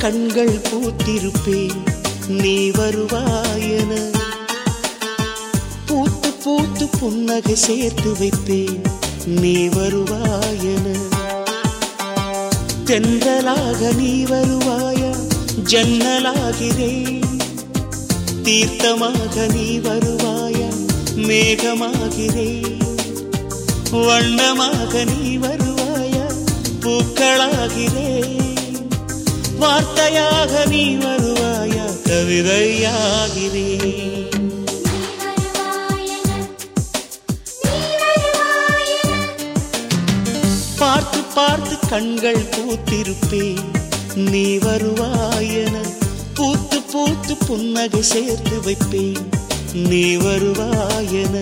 கண்கள் பூத்திருப்பேன் நீ வருவாயென. பூத்து பூத்து புன்னகை சேர்த்து வைப்பேன் நீ வருவாயென. தென்றலாக நீ வருவாயா ஜன்னலாகிறேன். தீர்த்தமாக நீ வருவாயா மேகமாகிறேன். வண்ணமாக நீ வருவாயா பூக்களாகிறேன். வார்த்தையாக நீ வருவாயா கவிதையாகிறேன். பார்த்து பார்த்து கண்கள் பூத்திருப்பேன் நீ வருவாயென. பூத்து பூத்து புன்னகை சேர்த்து வைப்பேன் நீ வருவாயென.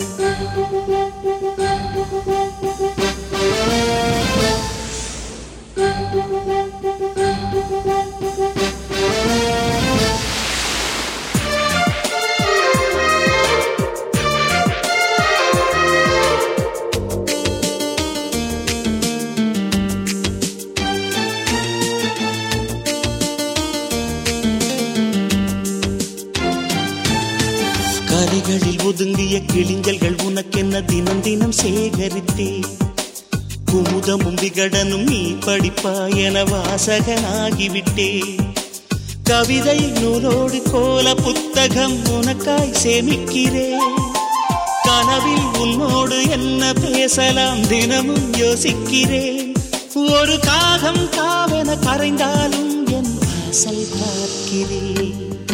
கரைகளில் ஒதுங்கிய கிளிஞ்சல்கள் உனக்கென்ன தினம் தினம் சேகரித்தே. குமுதமும் விகடனும் நீ படிப்பாய் என வாசகனாகிவிட்டே. கவிதை நூலோடு கோல புத்தகம் உனக்காய் சேமிக்கிறேன். கனவில் உன்னோடு என்ன பேசலாம் தினமும் யோசிக்கிறேன். ஒரு காகம் காவென கரைந்தாலும் என் வாசல் பார்க்கிறேன்.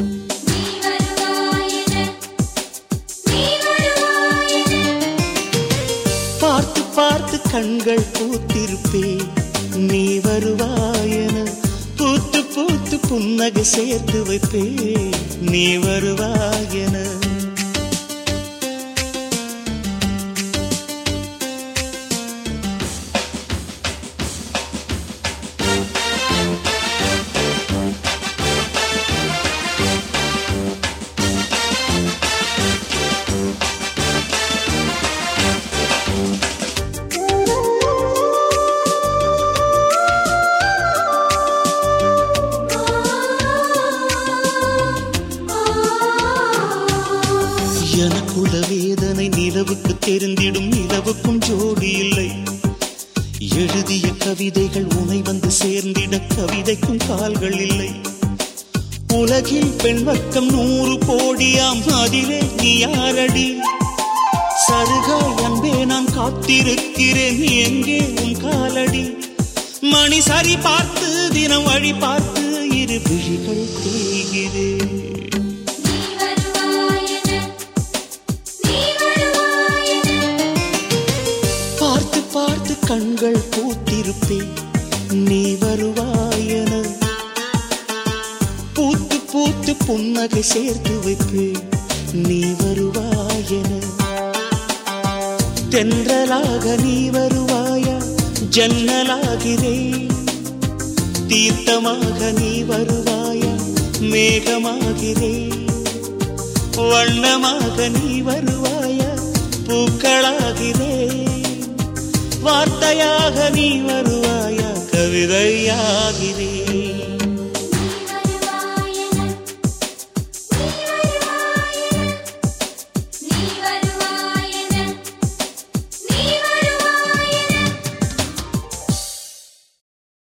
பார்த்து பார்த்து கண்கள் பூத்திருப்பேன் நீ வருவாயென. பூத்து பூத்து புன்னகை சேர்த்து வைப்பேன் நீ வருவாயென. எனக்குள்ள வேதனை நிலவுக்கு தெரிந்திடும். நிலவுக்கும் ஜோடி இல்லை. எழுதிய கவிதைகள் உனை வந்து சேர்ந்திட கவிதைக்கும் கால்கள் இல்லை. உலகில் பெண் வர்க்கம் 100 கோடியாம் அதிலே நீ யாரடி? சருகாய் அன்பே நான் காத்திருக்கிறேன் எங்கே உன் காலடி? மணி சரி பார்த்து தினம் வழி பார்த்து இரு விழிகள் தேய்கிறேன். பார்த்து பார்த்து கண்கள் பூத்திருப்பேன் நீ வருவாயென. பூத்து பூத்து புன்னகை சேர்த்து வைப்பேன் நீ வருவாயென. தென்றலாக நீ வருவாயா ஜன்னலாகிறேன். தீர்த்தமாக நீ வருவாயா மேகமாகிறேன். வண்ணமாக நீ வருவாயா பூக்களாகிறேன். வார்த்தையாக நீ